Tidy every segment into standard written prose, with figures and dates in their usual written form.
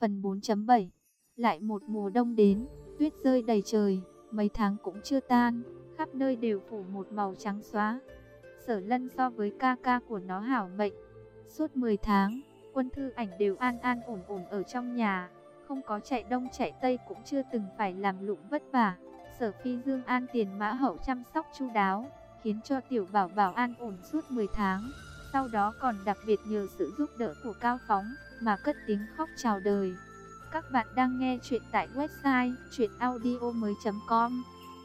Phần 4.7. Lại một mùa đông đến, tuyết rơi đầy trời, mấy tháng cũng chưa tan, khắp nơi đều phủ một màu trắng xóa. Sở Lân so với ca ca của nó hảo mệnh. Suốt 10 tháng, Quân Thư Ảnh đều an an ổn ổn ở trong nhà, không có chạy đông chạy tây, cũng chưa từng phải làm lụng vất vả. Sở Phi Dương an tiền mã hậu chăm sóc chu đáo, khiến cho tiểu bảo bảo an ổn suốt 10 tháng. Sau đó còn đặc biệt nhờ sự giúp đỡ của Cao Phóng mà cất tiếng khóc chào đời. Các bạn đang nghe chuyện tại website chuyenaudio.com.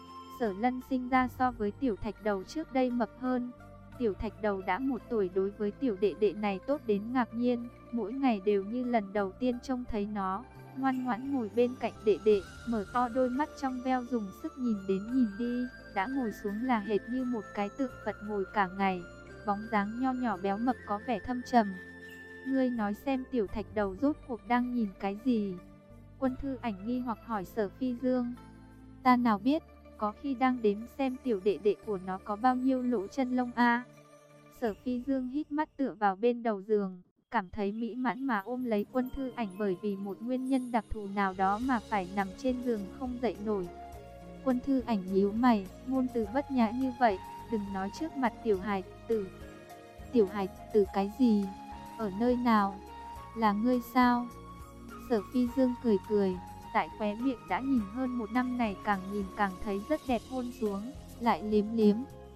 Sở Lân sinh ra so với Tiểu Thạch Đầu trước đây mập hơn. Tiểu Thạch Đầu đã 1 tuổi, đối với tiểu đệ đệ này tốt đến ngạc nhiên, mỗi ngày đều như lần đầu tiên trông thấy nó, ngoan ngoãn ngồi bên cạnh đệ đệ, mở to đôi mắt trong veo dùng sức nhìn đến nhìn đi, đã ngồi xuống là hệt như một cái tượng Phật ngồi cả ngày, bóng dáng nho nhỏ béo mập có vẻ thâm trầm. Ngươi nói xem Tiểu Thạch Đầu rốt cuộc đang nhìn cái gì? Quân Thư Ảnh nghi hoặc hỏi Sở Phi Dương. Ta nào biết, có khi đang đếm xem tiểu đệ đệ của nó có bao nhiêu lỗ chân lông a. Sở Phi Dương hít mắt tựa vào bên đầu giường, cảm thấy mỹ mãn mà ôm lấy Quân Thư Ảnh, bởi vì một nguyên nhân đặc thù nào đó mà phải nằm trên giường không dậy nổi. Quân Thư Ảnh nhíu mày, ngôn từ bất nhã như vậy, đừng nói trước mặt tiểu hài tử. Tiểu hài tử cái gì? Ở nơi nào? Là ngươi sao? Sở Phi Dương cười cười, tại khóe miệng đã nhìn hơn 1 năm này càng nhìn càng thấy rất đẹp, hôn xuống, lại liếm liếm.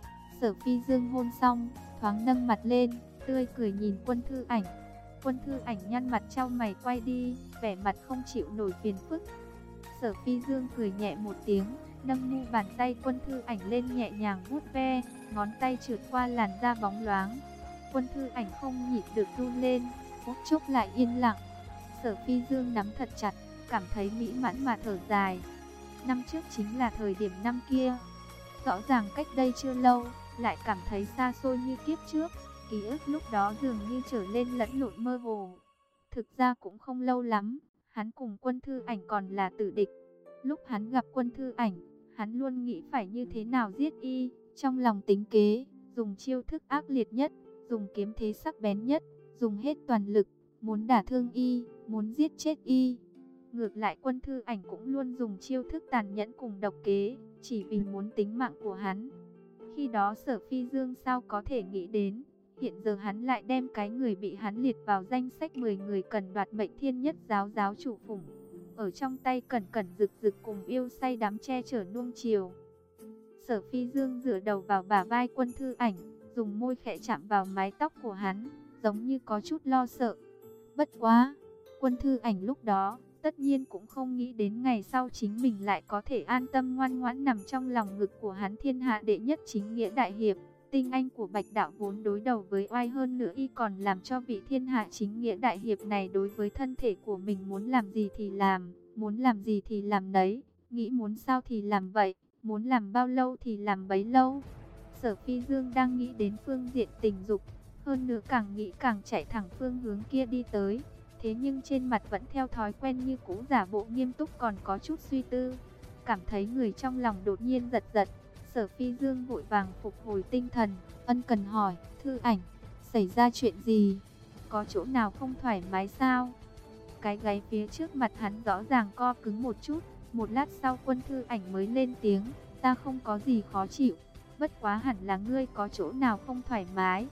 Sở Phi Dương hôn xong, thoáng nâng mặt lên, tươi cười nhìn Quân Thư Ảnh. Quân Thư Ảnh nhăn mặt chau mày quay đi, vẻ mặt không chịu nổi phiền phức. Sở Phi Dương cười nhẹ một tiếng, nâng mu bàn tay Quân Thư Ảnh lên nhẹ nhàng vuốt ve, ngón tay trượt qua làn da bóng loáng. Quân Thư Ảnh không nhịn được run lên, phút chốc lại yên lặng. Sở Phi Dương nắm thật chặt, cảm thấy mỹ mãn mà thở dài. Năm trước chính là thời điểm năm kia, rõ ràng cách đây chưa lâu, lại cảm thấy xa xôi như kiếp trước. Ký ức lúc đó dường như trở lên lẫn lộn mơ hồ. Thực ra cũng không lâu lắm, hắn cùng Quân Thư Ảnh còn là tử địch. Lúc hắn gặp Quân Thư Ảnh, hắn luôn nghĩ phải như thế nào giết y, trong lòng tính kế, dùng chiêu thức ác liệt nhất, dùng kiếm thế sắc bén nhất, dùng hết toàn lực, muốn đả thương y, muốn giết chết y. Ngược lại Quân Thư Ảnh cũng luôn dùng chiêu thức tàn nhẫn cùng độc kế, chỉ vì muốn tính mạng của hắn. Khi đó Sở Phi Dương sao có thể nghĩ đến, hiện giờ hắn lại đem cái người bị hắn liệt vào danh sách 10 người cần đoạt mệnh thiên nhất giáo giáo chủ phủng, ở trong tay cẩn cẩn rực rực cùng yêu say đắm che chở nuông chiều. Sở Phi Dương dựa đầu vào bả vai Quân Thư Ảnh, dùng môi khẽ chạm vào mái tóc của hắn, giống như có chút lo sợ. Bất quá, Quân Thư Ảnh lúc đó tất nhiên cũng không nghĩ đến ngày sau chính mình lại có thể an tâm ngoan ngoãn nằm trong lòng ngực của hắn, thiên hạ đệ nhất chính nghĩa đại hiệp, tinh anh của Bạch Đạo vốn đối đầu với oai, hơn nữa y còn làm cho vị thiên hạ chính nghĩa đại hiệp này đối với thân thể của mình muốn làm gì thì làm, muốn làm gì thì làm nấy, nghĩ muốn sao thì làm vậy, muốn làm bao lâu thì làm bấy lâu. Sở Phi Dương đang nghĩ đến phương diện tình dục, hơn nữa càng nghĩ càng chạy thẳng phương hướng kia đi tới. Thế nhưng trên mặt vẫn theo thói quen như cũ giả bộ nghiêm túc, còn có chút suy tư. Cảm thấy người trong lòng đột nhiên giật giật, Sở Phi Dương vội vàng phục hồi tinh thần, ân cần hỏi, Thư Ảnh, xảy ra chuyện gì? Có chỗ nào không thoải mái sao? Cái gáy phía trước mặt hắn rõ ràng co cứng một chút. Một lát sau Quân Thư Ảnh mới lên tiếng, ta không có gì khó chịu, bất quá hẳn là ngươi có chỗ nào không thoải mái.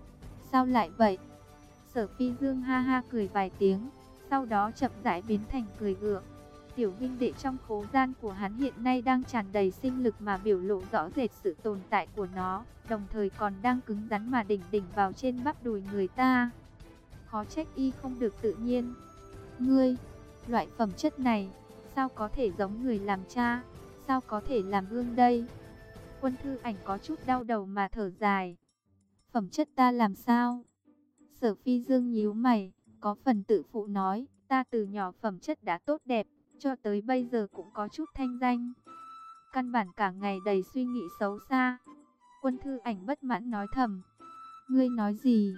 Sao lại vậy? Sở Phi Dương ha ha cười vài tiếng, sau đó chậm rãi biến thành cười gượng. Tiểu huynh đệ trong khố gian của hắn hiện nay đang tràn đầy sinh lực mà biểu lộ rõ rệt sự tồn tại của nó, đồng thời còn đang cứng rắn mà đỉnh đỉnh vào trên bắp đùi người ta. Khó trách y không được tự nhiên. Ngươi, loại phẩm chất này, sao có thể giống người làm cha, sao có thể làm ương đây? Quân Thư Ảnh có chút đau đầu mà thở dài. Phẩm chất ta làm sao? Sở Phi Dương nhíu mày, có phần tự phụ nói, ta từ nhỏ phẩm chất đã tốt đẹp, cho tới bây giờ cũng có chút thanh danh. Căn bản cả ngày đầy suy nghĩ xấu xa. Quân Thư Ảnh bất mãn nói thầm. Ngươi nói gì?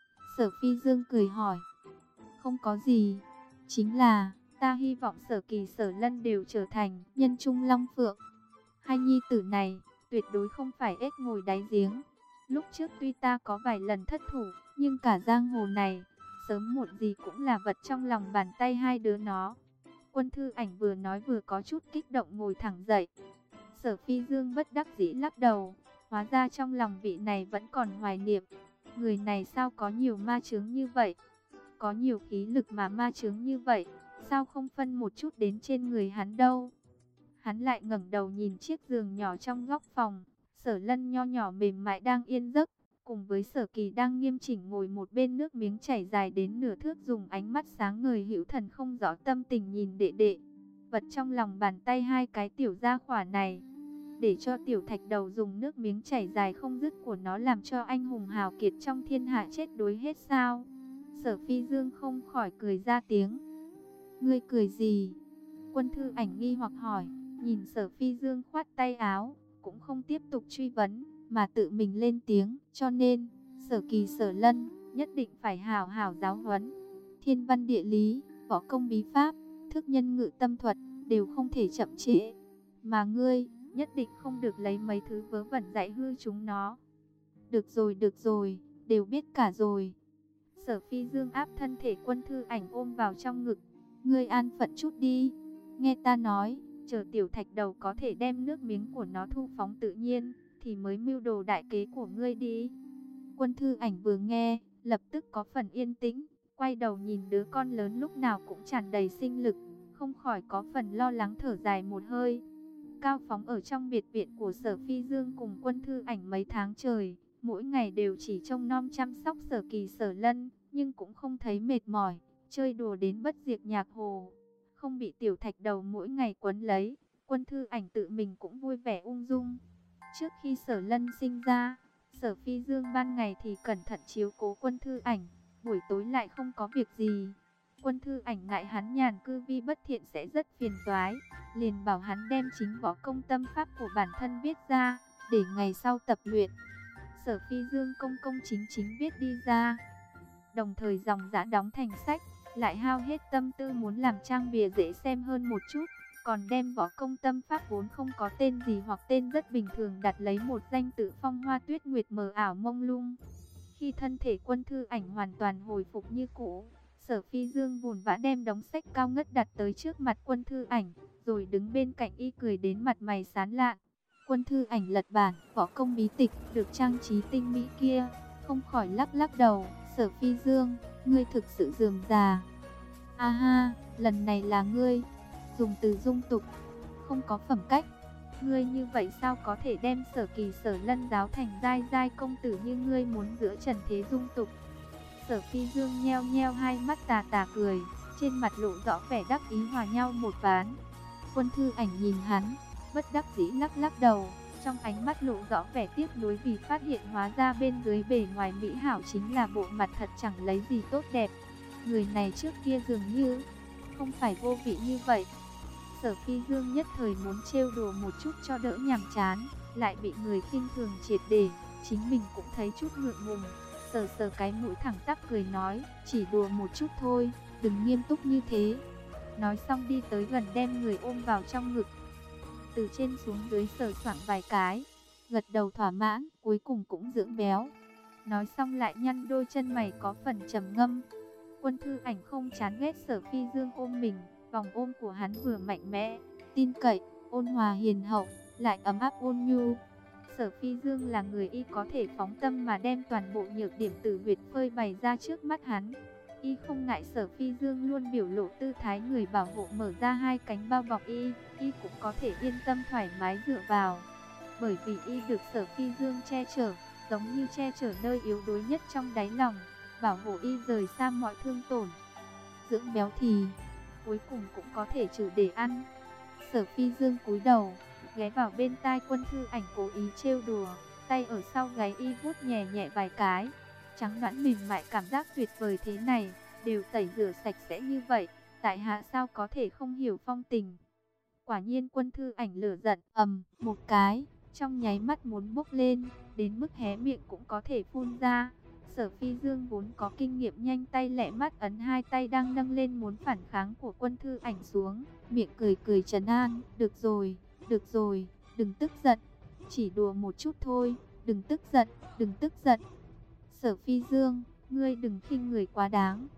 Sở Phi Dương cười hỏi. Không có gì, chính là ta hy vọng Sở Kỳ Sở Lân đều trở thành nhân trung long phượng. Hai nhi tử này tuyệt đối không phải ếch ngồi đáy giếng. Lúc trước tuy ta có vài lần thất thủ, nhưng cả giang hồ này, sớm muộn gì cũng là vật trong lòng bàn tay hai đứa nó. Quân Thư Ảnh vừa nói vừa có chút kích động ngồi thẳng dậy. Sở Phi Dương bất đắc dĩ lắc đầu, hóa ra trong lòng vị này vẫn còn hoài niệm. Người này sao có nhiều ma chướng như vậy? Có nhiều khí lực mà ma chướng như vậy, sao không phân một chút đến trên người hắn đâu? Hắn lại ngẩng đầu nhìn chiếc giường nhỏ trong góc phòng, Sở Lân nho nhỏ mềm mại đang yên giấc, cùng với Sở Kỳ đang nghiêm chỉnh ngồi một bên, nước miếng chảy dài đến nửa thước, dùng ánh mắt sáng ngời hữu thần không rõ tâm tình nhìn đệ đệ. Vật trong lòng bàn tay hai cái tiểu gia hỏa này, để cho tiểu thạch đầu dùng nước miếng chảy dài không dứt của nó làm cho anh hùng hào kiệt trong thiên hạ chết đuối hết sao? Sở Phi Dương không khỏi cười ra tiếng. Ngươi cười gì? Quân Thư Ảnh nghi hoặc hỏi, nhìn Sở Phi Dương khoát tay áo, cũng không tiếp tục truy vấn, mà tự mình lên tiếng, cho nên, Sở Kỳ Sở Lân, nhất định phải hào hào giáo huấn. Thiên văn địa lý, võ công bí pháp, thức nhân ngự tâm thuật, đều không thể chậm trễ. Mà ngươi, nhất định không được lấy mấy thứ vớ vẩn dạy hư chúng nó. Được rồi, đều biết cả rồi. Sở Phi Dương áp thân thể Quân Thư Ảnh ôm vào trong ngực. Ngươi an phận chút đi. Nghe ta nói, chờ tiểu thạch đầu có thể đem nước miếng của nó thu phóng tự nhiên, thì mới mưu đồ đại kế của ngươi đi. Quân Thư Ảnh vừa nghe, lập tức có phần yên tĩnh, quay đầu nhìn đứa con lớn lúc nào cũng tràn đầy sinh lực, không khỏi có phần lo lắng thở dài một hơi. Cao Phóng ở trong biệt viện của Sở Phi Dương cùng Quân Thư Ảnh mấy tháng trời, mỗi ngày đều chỉ trông nom chăm sóc Sở Kỳ Sở Lân, nhưng cũng không thấy mệt mỏi, chơi đùa đến bất diệt nhạc hồ, không bị tiểu thạch đầu mỗi ngày quấn lấy. Quân Thư Ảnh tự mình cũng vui vẻ ung dung. Trước khi Sở Lân sinh ra, Sở Phi Dương ban ngày thì cẩn thận chiếu cố Quân Thư Ảnh, buổi tối lại không có việc gì. Quân Thư Ảnh ngại hắn nhàn cư vi bất thiện sẽ rất phiền toái, liền bảo hắn đem chính võ công tâm pháp của bản thân viết ra, để ngày sau tập luyện. Sở Phi Dương công công chính chính viết đi ra, đồng thời dòng dã đóng thành sách, lại hao hết tâm tư muốn làm trang bìa dễ xem hơn một chút, còn đem võ công tâm pháp vốn không có tên gì hoặc tên rất bình thường đặt lấy một danh tự Phong Hoa Tuyết Nguyệt mờ ảo mông lung. Khi thân thể Quân Thư Ảnh hoàn toàn hồi phục như cũ, Sở Phi Dương vồn vã đem đống sách cao ngất đặt tới trước mặt Quân Thư Ảnh, rồi đứng bên cạnh y cười đến mặt mày sán lạn. Quân Thư Ảnh lật bản võ công bí tịch được trang trí tinh mỹ kia, không khỏi lắc lắc đầu. Sở Phi Dương, ngươi thực sự rườm rà. A ha, lần này là ngươi dùng từ dung tục, không có phẩm cách. Ngươi như vậy sao có thể đem Sở Kỳ Sở Lân giáo thành giai giai công tử như ngươi muốn giữa trần thế dung tục? Sở Phi Dương nheo nheo hai mắt tà tà cười, trên mặt lộ rõ vẻ đắc ý hòa nhau một ván. Quân Thư Ảnh nhìn hắn, bất đắc dĩ lắc lắc đầu, trong ánh mắt lộ rõ vẻ tiếc nuối vì phát hiện hóa ra bên dưới bề ngoài mỹ hảo chính là bộ mặt thật chẳng lấy gì tốt đẹp. Người này trước kia dường như không phải vô vị như vậy. Sở Phi Dương nhất thời muốn trêu đùa một chút cho đỡ nhàm chán, lại bị người khinh thường triệt để, chính mình cũng thấy chút ngượng ngùng, sờ sờ cái mũi thẳng tắp cười nói, chỉ đùa một chút thôi, đừng nghiêm túc như thế. Nói xong đi tới gần đem người ôm vào trong ngực, từ trên xuống dưới sờ soạng vài cái, gật đầu thỏa mãn, cuối cùng cũng dưỡng béo. Nói xong lại nhăn đôi chân mày có phần trầm ngâm. Quân Thư Ảnh không chán ghét Sở Phi Dương ôm mình, vòng ôm của hắn vừa mạnh mẽ, tin cậy, ôn hòa hiền hậu, lại ấm áp ôn nhu. Sở Phi Dương là người y có thể phóng tâm mà đem toàn bộ nhược điểm từ huyệt phơi bày ra trước mắt hắn. Y không ngại Sở Phi Dương luôn biểu lộ tư thái người bảo hộ mở ra hai cánh bao bọc y cũng có thể yên tâm thoải mái dựa vào. Bởi vì y được Sở Phi Dương che chở, giống như che chở nơi yếu đuối nhất trong đáy lòng, bảo hộ y rời xa mọi thương tổn. Dưỡng béo thì cuối cùng cũng có thể trừ để ăn. Sở Phi Dương cúi đầu, ghé vào bên tai Quân Thư Ảnh cố ý trêu đùa, tay ở sau gáy y vuốt nhẹ nhẹ vài cái. Trắng nõn mềm mại, cảm giác tuyệt vời thế này, đều tẩy rửa sạch sẽ như vậy, tại hạ sao có thể không hiểu phong tình. Quả nhiên Quân Thư Ảnh lửa giận, một cái, trong nháy mắt muốn bốc lên, đến mức hé miệng cũng có thể phun ra. Sở Phi Dương vốn có kinh nghiệm nhanh tay lẹ mắt ấn hai tay đang nâng lên muốn phản kháng của Quân Thư Ảnh xuống, miệng cười cười trấn an, được rồi, đừng tức giận, chỉ đùa một chút thôi, đừng tức giận. Sở Phi Dương, ngươi đừng khinh người quá đáng,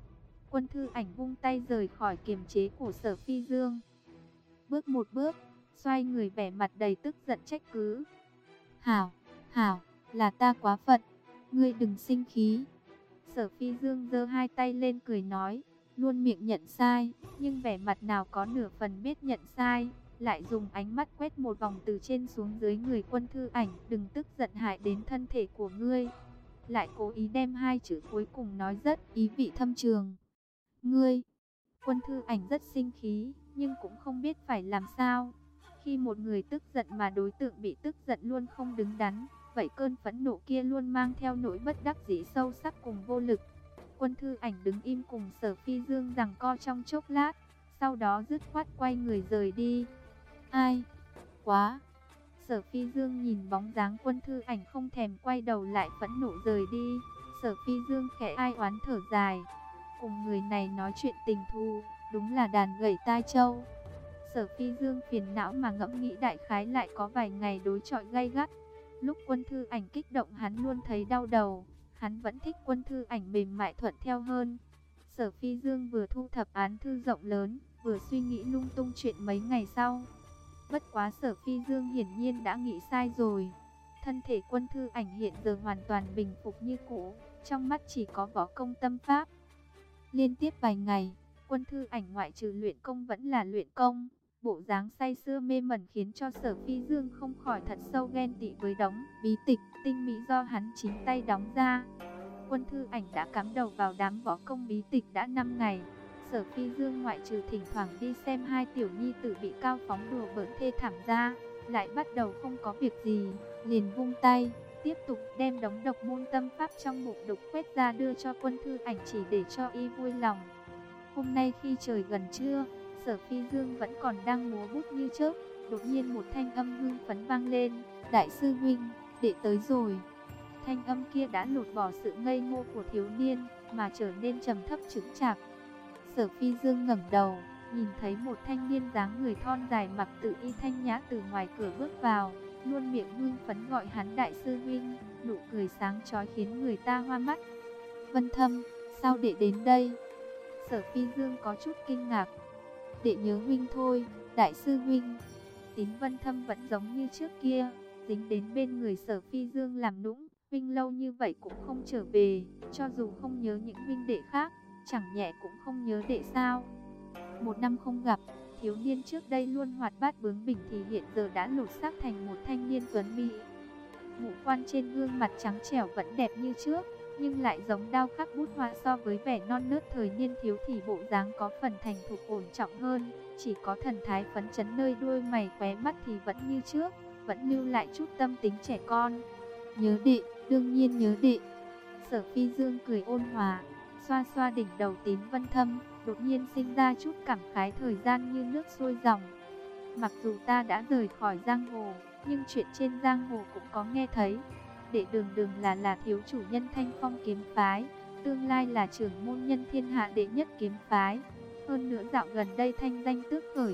Quân Thư Ảnh vung tay rời khỏi kiềm chế của Sở Phi Dương. Bước một bước, xoay người vẻ mặt đầy tức giận trách cứ. Hảo, hảo, là ta quá phận, ngươi đừng sinh khí. Sở Phi Dương giơ hai tay lên cười nói, luôn miệng nhận sai, nhưng vẻ mặt nào có nửa phần biết nhận sai, lại dùng ánh mắt quét một vòng từ trên xuống dưới người Quân Thư Ảnh, đừng tức giận hại đến thân thể của ngươi. Lại cố ý đem hai chữ cuối cùng nói rất ý vị thâm trường. Ngươi. Quân Thư Ảnh rất sinh khí, nhưng cũng không biết phải làm sao. Khi một người tức giận mà đối tượng bị tức giận luôn không đứng đắn, vậy cơn phẫn nộ kia luôn mang theo nỗi bất đắc dĩ sâu sắc cùng vô lực. Quân Thư Ảnh đứng im cùng Sở Phi Dương giằng co trong chốc lát, sau đó dứt khoát quay người rời đi. Ai? Quá! Sở Phi Dương nhìn bóng dáng Quân Thư Ảnh không thèm quay đầu lại phẫn nộ rời đi. Sở Phi Dương khẽ ai oán thở dài. Cùng người này nói chuyện tình thù, đúng là đàn gẩy tai trâu. Sở Phi Dương phiền não mà ngẫm nghĩ đại khái lại có vài ngày đối chọi gay gắt. Lúc Quân Thư Ảnh kích động hắn luôn thấy đau đầu, hắn vẫn thích Quân Thư Ảnh mềm mại thuận theo hơn. Sở Phi Dương vừa thu thập án thư rộng lớn, vừa suy nghĩ lung tung chuyện mấy ngày sau. Bất quá Sở Phi Dương hiển nhiên đã nghĩ sai rồi. Thân thể Quân Thư Ảnh hiện giờ hoàn toàn bình phục như cũ, trong mắt chỉ có võ công tâm pháp. Liên tiếp vài ngày, Quân Thư Ảnh ngoại trừ luyện công vẫn là luyện công. Bộ dáng say sưa mê mẩn khiến cho Sở Phi Dương không khỏi thật sâu ghen tị với đống bí tịch tinh mỹ do hắn chính tay đóng ra. Quân Thư Ảnh đã cắm đầu vào đám võ công bí tịch đã 5 ngày. Sở Phi Dương ngoại trừ thỉnh thoảng đi xem hai tiểu nhi tử bị Cao Phóng đùa bỡn thê thảm ra, lại bắt đầu không có việc gì, liền vung tay, tiếp tục đem đống độc môn tâm pháp trong bụng đục quét ra đưa cho Quân Thư Ảnh chỉ để cho y vui lòng. Hôm nay khi trời gần trưa, Sở Phi Dương vẫn còn đang múa bút như chớp, đột nhiên một thanh âm hưng phấn vang lên, "Đại sư huynh, đệ tới rồi." Thanh âm kia đã lột bỏ sự ngây ngô của thiếu niên, mà trở nên trầm thấp chững chạc. Sở Phi Dương ngẩng đầu, nhìn thấy một thanh niên dáng người thon dài mặc tự y thanh nhã từ ngoài cửa bước vào, luôn miệng hưng phấn gọi hắn đại sư huynh, nụ cười sáng chói khiến người ta hoa mắt. "Vân Thâm, sao đệ đến đây?" Sở Phi Dương có chút kinh ngạc. "Đệ nhớ huynh thôi, đại sư huynh." Tín Vân Thâm vẫn giống như trước kia, dính đến bên người Sở Phi Dương làm nũng, "Huynh lâu như vậy cũng không trở về, cho dù không nhớ những huynh đệ khác, chẳng nhẹ cũng không nhớ đệ sao?" Một năm không gặp, thiếu niên trước đây luôn hoạt bát bướng bỉnh thì hiện giờ đã lột xác thành một thanh niên tuấn mỹ. Ngũ quan trên gương mặt trắng trẻo vẫn đẹp như trước, nhưng lại giống đao khắc bút họa, so với vẻ non nớt thời niên thiếu thì bộ dáng có phần thành thục ổn trọng hơn, chỉ có thần thái phấn chấn nơi đuôi mày khóe mắt thì vẫn như trước, vẫn lưu lại chút tâm tính trẻ con. "Nhớ đệ, đương nhiên nhớ đệ." Sở Phi Dương cười ôn hòa, xoa xoa đỉnh đầu Tín Vân Thâm, đột nhiên sinh ra chút cảm khái thời gian như nước xuôi dòng. "Mặc dù ta đã rời khỏi giang hồ, nhưng chuyện trên giang hồ cũng có nghe thấy. Đệ đường đường là thiếu chủ nhân Thanh Phong kiếm phái, tương lai là trưởng môn nhân thiên hạ đệ nhất kiếm phái. Hơn nữa dạo gần đây thanh danh tước khởi."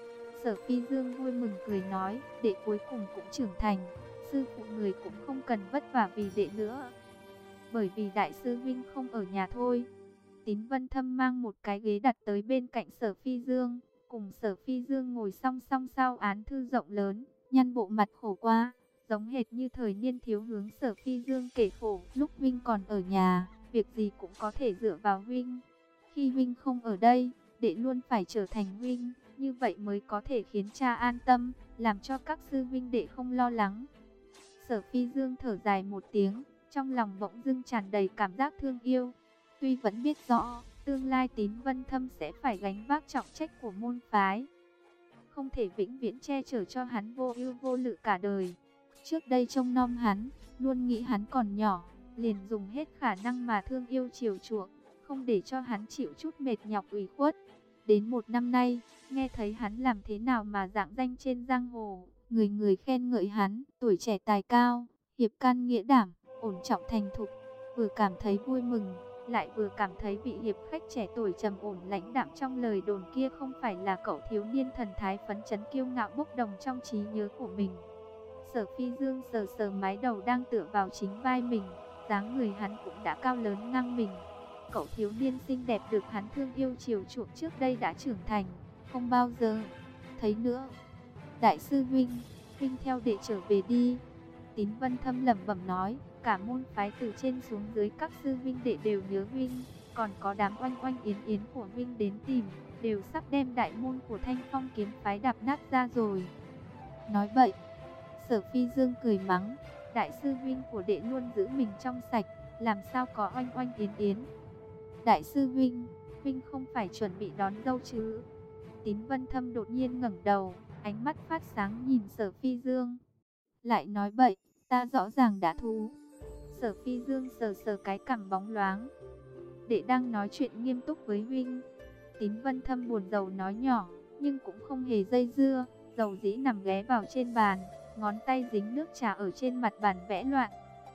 Sở Phi Dương vui mừng cười nói, "Đệ cuối cùng cũng trưởng thành, sư phụ người cũng không cần vất vả vì đệ nữa. Bởi vì đại sư huynh không ở nhà thôi." Tín Vân Thâm mang một cái ghế đặt tới bên cạnh Sở Phi Dương, cùng Sở Phi Dương ngồi song song sau án thư rộng lớn, nhăn bộ mặt khổ qua, giống hệt như thời niên thiếu hướng Sở Phi Dương kể khổ, "Lúc huynh còn ở nhà, việc gì cũng có thể dựa vào huynh. Khi huynh không ở đây, đệ luôn phải trở thành huynh, như vậy mới có thể khiến cha an tâm, làm cho các sư huynh đệ không lo lắng." Sở Phi Dương thở dài một tiếng, trong lòng bỗng dưng tràn đầy cảm giác thương yêu. Tuy vẫn biết rõ, tương lai Tín Vân Thâm sẽ phải gánh vác trọng trách của môn phái, không thể vĩnh viễn che chở cho hắn vô ưu vô lự cả đời. Trước đây trông nom hắn, luôn nghĩ hắn còn nhỏ, liền dùng hết khả năng mà thương yêu chiều chuộng, không để cho hắn chịu chút mệt nhọc ủy khuất. Đến một năm nay, nghe thấy hắn làm thế nào mà rạng danh trên giang hồ, người người khen ngợi hắn, tuổi trẻ tài cao, hiệp can nghĩa đảm, ổn trọng thành thục, vừa cảm thấy vui mừng, lại vừa cảm thấy vị hiệp khách trẻ tuổi trầm ổn lãnh đạm trong lời đồn kia không phải là cậu thiếu niên thần thái phấn chấn kiêu ngạo bốc đồng trong trí nhớ của mình. Sở Phi Dương sờ sờ mái đầu đang tựa vào chính vai mình, dáng người hắn cũng đã cao lớn ngang mình. cậu thiếu niên xinh đẹp được hắn thương yêu chiều chuộng trước đây đã trưởng thành, không bao giờ thấy nữa. Đại sư huynh, huynh theo đệ trở về đi. Tín Vân Thâm lẩm bẩm nói, cả môn phái từ trên xuống dưới các sư huynh đệ đều nhớ huynh, còn có đám oanh oanh yến yến của huynh đến tìm, đều sắp đem đại môn của Thanh Phong kiếm phái đạp nát ra rồi. Nói bậy. Sở Phi Dương cười mắng, đại sư huynh của đệ luôn giữ mình trong sạch, làm sao có oanh oanh yến yến. Đại sư huynh, huynh không phải chuẩn bị đón dâu chứ? Tín Vân Thâm đột nhiên ngẩng đầu, ánh mắt phát sáng nhìn Sở Phi Dương. Lại nói bậy, ta rõ ràng đã thú. Sở Phi Dương sờ sờ cái cằm bóng loáng. Đệ đang nói chuyện nghiêm túc với huynh. Tín Vân Thâm buồn rầu nói nhỏ, nhưng cũng không hề dây dưa, dầu dĩ nằm ghé vào trên bàn, ngón tay dính nước trà ở trên mặt bàn vẽ loạn.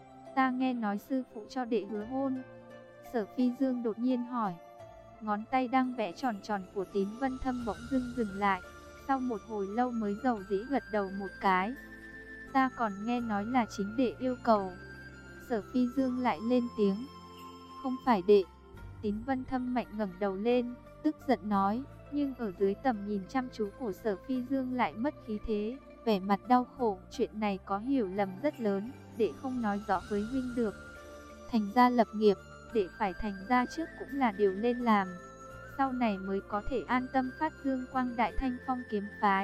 Ta nghe nói sư phụ cho đệ hứa hôn. Sở Phi Dương đột nhiên hỏi. Ngón tay đang vẽ tròn tròn của Tín Vân Thâm bỗng dưng dừng lại, sau một hồi lâu mới dầu dĩ gật đầu một cái. Ta còn nghe nói là chính đệ yêu cầu. Sở Phi Dương lại lên tiếng. Không phải đệ. Tín Vân Thâm mạnh ngẩng đầu lên, tức giận nói, nhưng ở dưới tầm nhìn chăm chú của Sở Phi Dương lại mất khí thế, vẻ mặt đau khổ. Chuyện này có hiểu lầm rất lớn, đệ không nói rõ với huynh được. Thành gia lập nghiệp, đệ phải thành gia trước cũng là điều nên làm, sau này mới có thể an tâm phát dương quang đại Thanh Phong kiếm phái.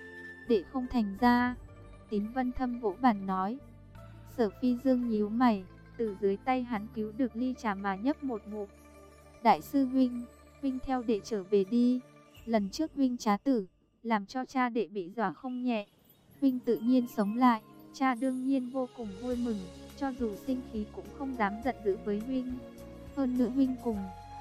Đệ không thành gia. Tín Vân Thâm vỗ bàn nói. Sở Phi Dương nhíu mày, từ dưới tay hắn cứu được ly trà mà nhấp một ngụm. Đại sư huynh, huynh theo đệ trở về đi. Lần trước huynh trá tử, làm cho cha đệ bị dọa không nhẹ. Huynh tự nhiên sống lại, cha đương nhiên vô cùng vui mừng, cho dù sinh khí cũng không dám giận dữ với huynh. Hơn nữa huynh cùng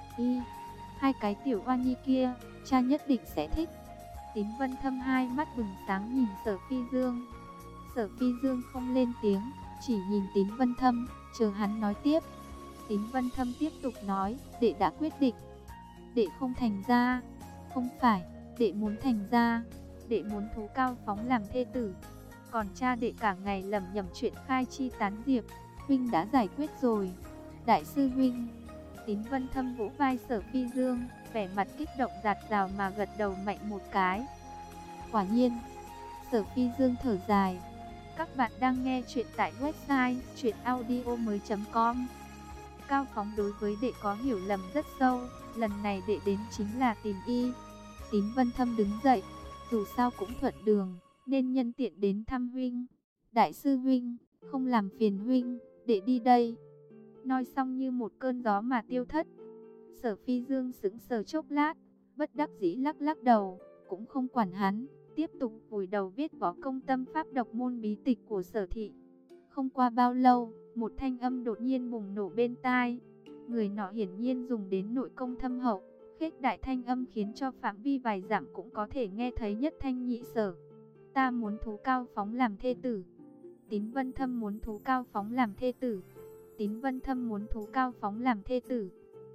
hai cái tiểu oa nhi kia, cha nhất định sẽ thích. Tín Vân Thâm hai mắt bừng sáng nhìn Sở Phi Dương. Sở Phi Dương không lên tiếng, chỉ nhìn Tín Vân Thâm, chờ hắn nói tiếp. Tín Vân Thâm tiếp tục nói, đệ đã quyết định. Đệ không thành gia. Không phải, đệ muốn thành gia. Đệ muốn Thú Cao Phóng làm thê tử. Còn cha đệ cả ngày lẩm nhẩm chuyện khai chi tán diệp, huynh đã giải quyết rồi. Đại sư huynh. Tín Vân Thâm vỗ vai Sở Phi Dương, vẻ mặt kích động rạt rào mà gật đầu mạnh một cái. Quả nhiên. Sở Phi Dương thở dài. Các bạn đang nghe chuyện tại website chuyenaudio.com. Cao Phóng đối với đệ có hiểu lầm rất sâu, lần này đệ đến chính là tìm y. Tín Vân Thâm đứng dậy, dù sao cũng thuận đường, nên nhân tiện đến thăm huynh. Đại sư huynh, không làm phiền huynh, đệ đi đây. Nói xong như một cơn gió mà tiêu thất. Sở Phi Dương sững sờ chốc lát, bất đắc dĩ lắc lắc đầu, cũng không quản hắn, tiếp tục vùi đầu viết võ công tâm pháp độc môn bí tịch của Sở thị. Không qua bao lâu, một thanh âm đột nhiên bùng nổ bên tai. Người nọ hiển nhiên dùng đến nội công thâm hậu, khếch đại thanh âm khiến cho phạm vi vài dặm cũng có thể nghe thấy nhất thanh nhị sở. Ta muốn Thú Cao Phóng làm thê tử. Tín Vân Thâm muốn Thú Cao Phóng làm thê tử. Tín Vân Thâm muốn Thú Cao Phóng làm thê tử.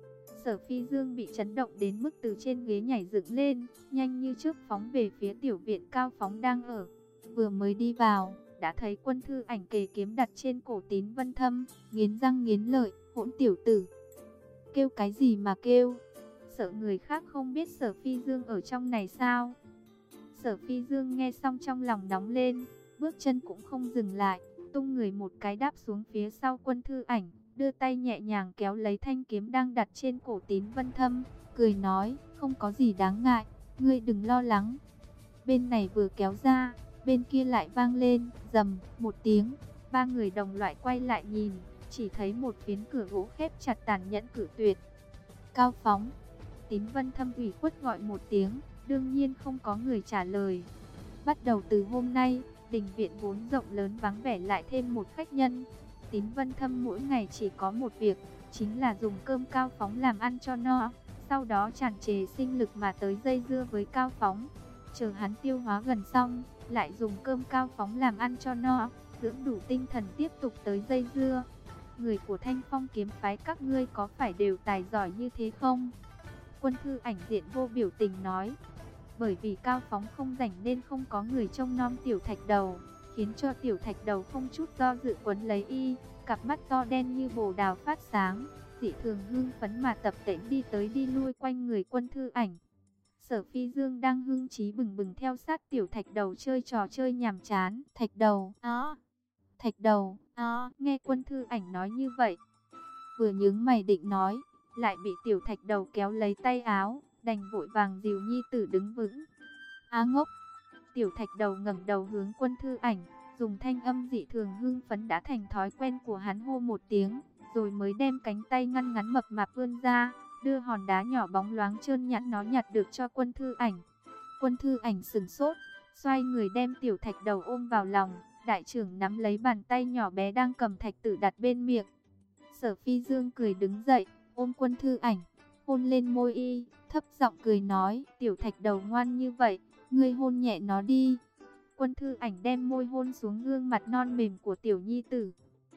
Sở Phi Dương bị chấn động đến mức từ trên ghế nhảy dựng lên, nhanh như chớp phóng về phía tiểu viện Cao Phóng đang ở. Vừa mới đi vào, đã thấy Quân Thư Ảnh kề kiếm đặt trên cổ Tín Vân Thâm, nghiến răng nghiến lợi, hỗn tiểu tử. Kêu cái gì mà kêu? Sợ người khác không biết Sở Phi Dương ở trong này sao? Sở Phi Dương nghe xong trong lòng nóng lên, bước chân cũng không dừng lại, tung người một cái đáp xuống phía sau Quân Thư Ảnh, đưa tay nhẹ nhàng kéo lấy thanh kiếm đang đặt trên cổ Tín Vân Thâm, cười nói, không có gì đáng ngại, ngươi đừng lo lắng. Bên này vừa kéo ra, bên kia lại vang lên, rầm, một tiếng, ba người đồng loại quay lại nhìn, chỉ thấy một phiến cửa gỗ khép chặt tàn nhẫn cử tuyệt. Cao Phóng. Tín Vân Thâm ủy khuất gọi một tiếng, đương nhiên không có người trả lời. Bắt đầu từ hôm nay, đình viện vốn rộng lớn vắng vẻ lại thêm một khách nhân. Tín Vân Thâm mỗi ngày chỉ có một việc, chính là dùng cơm Cao Phóng làm ăn cho no, sau đó tràn trề sinh lực mà tới dây dưa với Cao Phóng. Chờ hắn tiêu hóa gần xong, lại dùng cơm Cao Phóng làm ăn cho no, dưỡng đủ tinh thần tiếp tục tới dây dưa. Người của Thanh Phong kiếm phái các ngươi có phải đều tài giỏi như thế không? Quân Thư Ảnh diện vô biểu tình nói. Bởi vì Cao Phóng không rảnh nên không có người trông nom Tiểu Thạch Đầu, khiến cho Tiểu Thạch Đầu không chút do dự quấn lấy y, cặp mắt to đen như bồ đào phát sáng, dị thường hưng phấn mà tập tễnh đi tới đi lui quanh người Quân Thư Ảnh. Sở Phi Dương đang hưng trí bừng bừng theo sát tiểu thạch đầu chơi trò chơi nhàm chán. Thạch đầu, thạch đầu, nghe Quân Thư Ảnh nói như vậy, vừa nhướng mày định nói, lại bị tiểu thạch đầu kéo lấy tay áo, đành vội vàng dìu nhi tử đứng vững. Á ngốc! Tiểu thạch đầu ngẩng đầu hướng Quân Thư Ảnh, dùng thanh âm dị thường hưng phấn đã thành thói quen của hắn hô một tiếng, rồi mới đem cánh tay ngăn ngắn mập mạp vươn ra, đưa hòn đá nhỏ bóng loáng trơn nhẵn nó nhặt được cho Quân Thư Ảnh. Quân Thư Ảnh sửng sốt, xoay người đem tiểu thạch đầu ôm vào lòng, đại trưởng nắm lấy bàn tay nhỏ bé đang cầm thạch tử đặt bên miệng. Sở Phi Dương cười đứng dậy, ôm Quân Thư Ảnh, hôn lên môi y, thấp giọng cười nói, tiểu thạch đầu ngoan như vậy, ngươi hôn nhẹ nó đi. Quân Thư Ảnh đem môi hôn xuống gương mặt non mềm của tiểu nhi tử.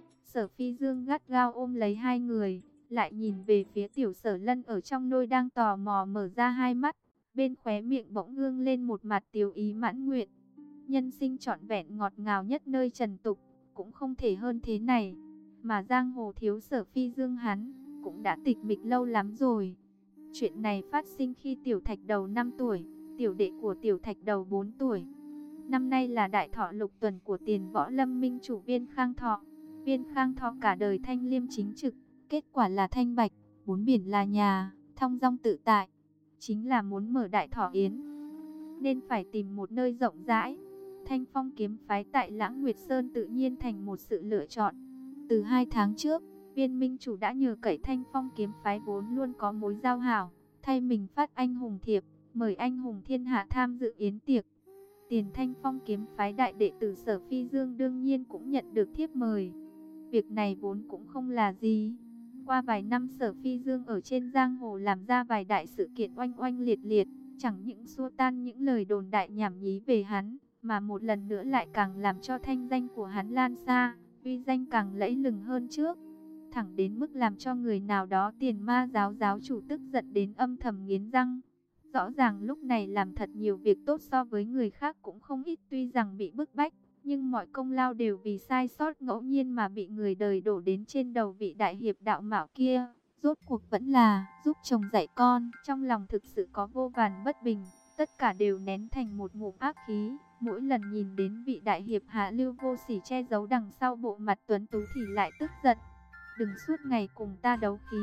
Sở Phi Dương gắt gao ôm lấy hai người, lại nhìn về phía tiểu Sở Lân ở trong nôi đang tò mò mở ra hai mắt, bên khóe miệng bỗng gương lên một mặt tiếu ý mãn nguyện. Nhân sinh trọn vẹn ngọt ngào nhất nơi trần tục, cũng không thể hơn thế này. Mà giang hồ thiếu Sở Phi Dương hắn, cũng đã tịch mịch lâu lắm rồi. Chuyện này phát sinh khi tiểu thạch đầu 5 tuổi, tiểu đệ của tiểu thạch đầu 4 tuổi. Năm nay là đại thọ lục tuần của Tiền Võ Lâm minh chủ Viên Khang Thọ. Viên Khang Thọ cả đời thanh liêm chính trực, kết quả là thanh bạch, bốn biển là nhà, thong dong tự tại. Chính là muốn mở đại thọ yến, nên phải tìm một nơi rộng rãi. Thanh Phong kiếm phái tại Lãng Nguyệt Sơn tự nhiên thành một sự lựa chọn. Từ 2 tháng trước, Viên minh chủ đã nhờ cậy Thanh Phong kiếm phái vốn luôn có mối giao hảo, thay mình phát anh hùng thiệp, mời anh hùng thiên hạ tham dự yến tiệc. Tiền Thanh Phong kiếm phái đại đệ tử Sở Phi Dương đương nhiên cũng nhận được thiếp mời. Việc này vốn cũng không là gì. Qua vài năm Sở Phi Dương ở trên giang hồ làm ra vài đại sự kiện oanh oanh liệt liệt, chẳng những xua tan những lời đồn đại nhảm nhí về hắn, mà một lần nữa lại càng làm cho thanh danh của hắn lan xa, uy danh càng lẫy lừng hơn trước. Thẳng đến mức làm cho người nào đó Tiền Ma giáo giáo chủ tức giận đến âm thầm nghiến răng. Rõ ràng lúc này làm thật nhiều việc tốt so với người khác cũng không ít, tuy rằng bị bức bách, nhưng mọi công lao đều vì sai sót ngẫu nhiên mà bị người đời đổ đến trên đầu vị đại hiệp đạo mạo kia. Rốt cuộc vẫn là giúp chồng dạy con, trong lòng thực sự có vô vàn bất bình, tất cả đều nén thành một ngụm ác khí. Mỗi lần nhìn đến vị đại hiệp hạ lưu vô sỉ che giấu đằng sau bộ mặt tuấn tú thì lại tức giận. Đừng suốt ngày cùng ta đấu khí.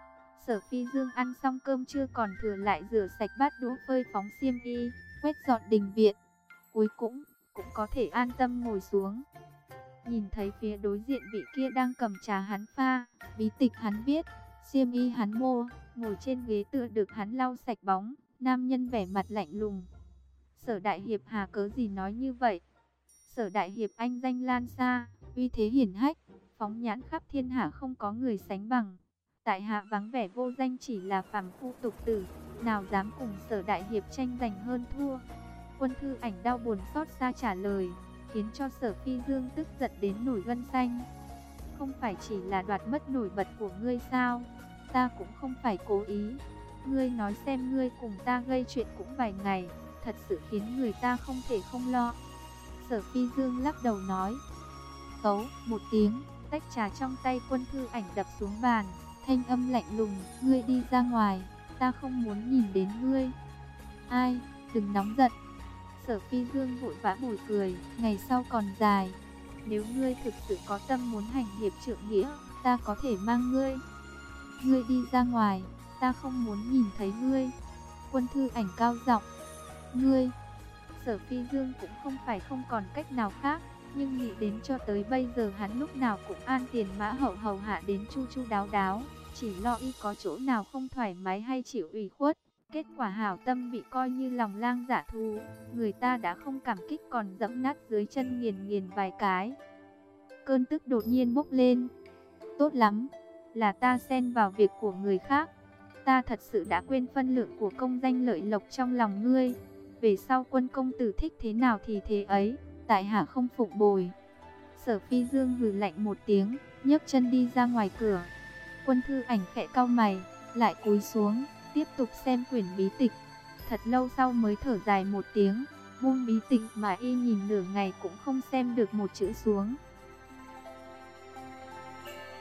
Sở Phi Dương ăn xong cơm trưa còn thừa lại rửa sạch bát đũa, phơi phóng xiêm y, quét dọn đình viện. Cuối cũng có thể an tâm ngồi xuống. Nhìn thấy phía đối diện vị kia đang cầm trà hắn pha, bí tịch hắn viết, xiêm y hắn mua, ngồi trên ghế tựa được hắn lau sạch bóng, nam nhân vẻ mặt lạnh lùng. Sở đại hiệp hà cớ gì nói như vậy? Sở đại hiệp anh danh lan xa, uy thế hiển hách, phóng nhãn khắp thiên hạ không có người sánh bằng. Tại hạ vắng vẻ vô danh chỉ là phàm phu tục tử, nào dám cùng Sở đại hiệp tranh giành hơn thua. Quân Thư Ảnh đau buồn xót xa trả lời, khiến cho Sở Phi Dương tức giận đến nổi gân xanh. Không phải chỉ là đoạt mất nổi bật của ngươi sao? Ta cũng không phải cố ý. Ngươi nói xem, ngươi cùng ta gây chuyện cũng vài ngày, thật sự khiến người ta không thể không lo. Sở Phi Dương lắc đầu nói. Cấu một tiếng, tách trà trong tay Quân Thư Ảnh đập xuống bàn, thanh âm lạnh lùng, ngươi đi ra ngoài, ta không muốn nhìn đến ngươi. Ai, đừng nóng giận. Sở Phi Dương vội vã bồi cười, ngày sau còn dài. Nếu ngươi thực sự có tâm muốn hành hiệp trượng nghĩa, ta có thể mang ngươi. Ngươi đi ra ngoài, ta không muốn nhìn thấy ngươi. Quân Thư Ảnh cao giọng. Ngươi. Sở Phi Dương cũng không phải không còn cách nào khác, nhưng nghĩ đến cho tới bây giờ hắn lúc nào cũng an tiền mã hậu hầu hạ đến chu chu đáo đáo, chỉ lo y có chỗ nào không thoải mái hay chịu ủy khuất. Kết quả hảo tâm bị coi như lòng lang dạ thú, người ta đã không cảm kích còn dẫm nát dưới chân nghiền nghiền vài cái. Cơn tức đột nhiên bốc lên. Tốt lắm, là ta xen vào việc của người khác. Ta thật sự đã quên phân lượng của công danh lợi lộc trong lòng ngươi. Về sau Quân công tử thích thế nào thì thế ấy, tại hạ không phục bồi. Sở Phi Dương hừ lạnh một tiếng, nhấc chân đi ra ngoài cửa. Quân Thư Ảnh khẽ cau mày, lại cúi xuống, tiếp tục xem quyển bí tịch. Thật lâu sau mới thở dài một tiếng, buông bí tịch mà y nhìn nửa ngày cũng không xem được một chữ xuống.